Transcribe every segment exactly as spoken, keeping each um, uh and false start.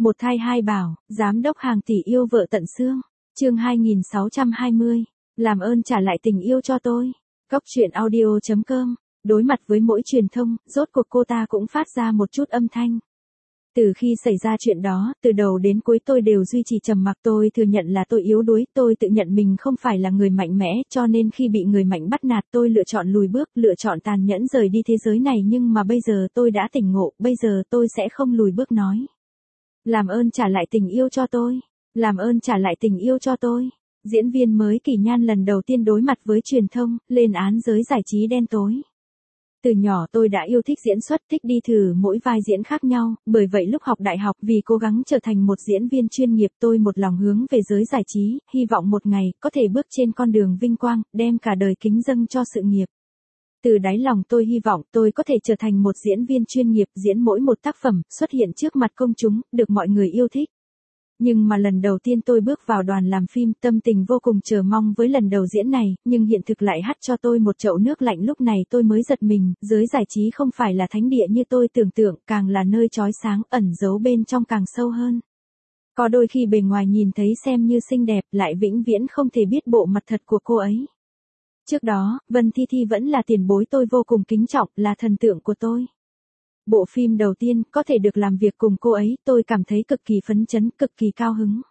Một thai hai bảo, giám đốc hàng tỷ yêu vợ tận xương. Chương hai nghìn sáu trăm hai mươi. Làm ơn trả lại tình yêu cho tôi. Cóc truyện audio chấm com. Đối mặt với mỗi truyền thông, rốt cuộc cô ta cũng phát ra một chút âm thanh. Từ khi xảy ra chuyện đó, từ đầu đến cuối tôi đều duy trì trầm mặc. Tôi thừa nhận là tôi yếu đuối, tôi tự nhận mình không phải là người mạnh mẽ, cho nên khi bị người mạnh bắt nạt tôi lựa chọn lùi bước, lựa chọn tàn nhẫn rời đi thế giới này. Nhưng mà bây giờ tôi đã tỉnh ngộ, bây giờ tôi sẽ không lùi bước nói. Làm ơn trả lại tình yêu cho tôi. Làm ơn trả lại tình yêu cho tôi. Diễn viên mới Kỳ Nhan lần đầu tiên đối mặt với truyền thông, lên án giới giải trí đen tối. Từ nhỏ tôi đã yêu thích diễn xuất, thích đi thử mỗi vai diễn khác nhau, bởi vậy lúc học đại học vì cố gắng trở thành một diễn viên chuyên nghiệp tôi một lòng hướng về giới giải trí, hy vọng một ngày có thể bước trên con đường vinh quang, đem cả đời kính dâng cho sự nghiệp. Từ đáy lòng tôi hy vọng tôi có thể trở thành một diễn viên chuyên nghiệp, diễn mỗi một tác phẩm, xuất hiện trước mặt công chúng, được mọi người yêu thích. Nhưng mà lần đầu tiên tôi bước vào đoàn làm phim, tâm tình vô cùng chờ mong với lần đầu diễn này, nhưng hiện thực lại hắt cho tôi một chậu nước lạnh. Lúc này tôi mới giật mình, giới giải trí không phải là thánh địa như tôi tưởng tượng, càng là nơi chói sáng, ẩn giấu bên trong càng sâu hơn. Có đôi khi bề ngoài nhìn thấy xem như xinh đẹp, lại vĩnh viễn không thể biết bộ mặt thật của cô ấy. Trước đó, Vân Thi Thi vẫn là tiền bối tôi vô cùng kính trọng, là thần tượng của tôi. Bộ phim đầu tiên, có thể được làm việc cùng cô ấy, tôi cảm thấy cực kỳ phấn chấn, cực kỳ cao hứng.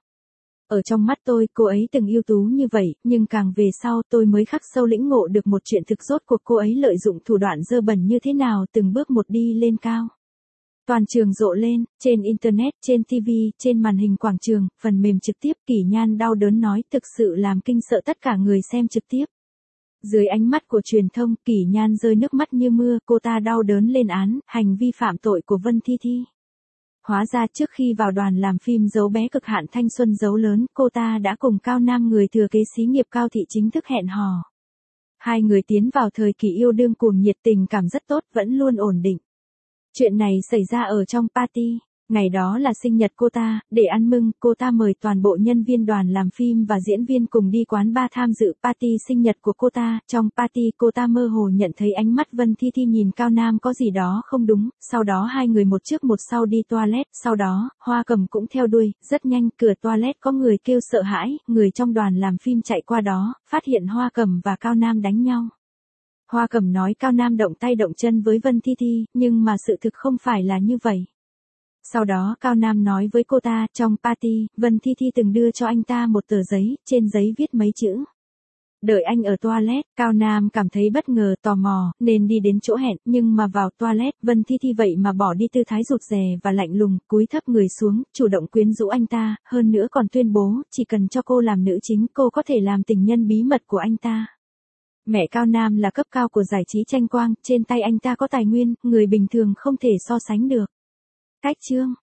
Ở trong mắt tôi, cô ấy từng ưu tú như vậy, nhưng càng về sau tôi mới khắc sâu lĩnh ngộ được một chuyện thực rốt cuộc cô ấy lợi dụng thủ đoạn dơ bẩn như thế nào, từng bước một đi lên cao. Toàn trường rộ lên, trên internet, trên ti vi, trên màn hình quảng trường, phần mềm trực tiếp. Kỳ Nhan đau đớn nói, thực sự làm kinh sợ tất cả người xem trực tiếp. Dưới ánh mắt của truyền thông, Kỳ Nhan rơi nước mắt như mưa, cô ta đau đớn lên án hành vi phạm tội của Vân Thi Thi. Hóa ra trước khi vào đoàn làm phim Dấu Bé Cực Hạn Thanh Xuân Dấu Lớn, cô ta đã cùng Cao Nam, người thừa kế xí nghiệp Cao Thị chính thức hẹn hò. Hai người tiến vào thời kỳ yêu đương cuồng nhiệt, tình cảm rất tốt, vẫn luôn ổn định. Chuyện này xảy ra ở trong party. Ngày đó là sinh nhật cô ta, để ăn mừng, cô ta mời toàn bộ nhân viên đoàn làm phim và diễn viên cùng đi quán bar tham dự party sinh nhật của cô ta. Trong party cô ta mơ hồ nhận thấy ánh mắt Vân Thi Thi nhìn Cao Nam có gì đó không đúng, sau đó hai người một trước một sau đi toilet, sau đó, Hoa Cầm cũng theo đuôi, rất nhanh cửa toilet có người kêu sợ hãi, người trong đoàn làm phim chạy qua đó, phát hiện Hoa Cầm và Cao Nam đánh nhau. Hoa Cầm nói Cao Nam động tay động chân với Vân Thi Thi, nhưng mà sự thực không phải là như vậy. Sau đó Cao Nam nói với cô ta, trong party, Vân Thi Thi từng đưa cho anh ta một tờ giấy, trên giấy viết mấy chữ. Đợi anh ở toilet. Cao Nam cảm thấy bất ngờ, tò mò, nên đi đến chỗ hẹn, nhưng mà vào toilet, Vân Thi Thi vậy mà bỏ đi tư thái rụt rè và lạnh lùng, cúi thấp người xuống, chủ động quyến rũ anh ta, hơn nữa còn tuyên bố, chỉ cần cho cô làm nữ chính, cô có thể làm tình nhân bí mật của anh ta. Mẹ Cao Nam là cấp cao của giải trí tranh quang, trên tay anh ta có tài nguyên, người bình thường không thể so sánh được. Cách chương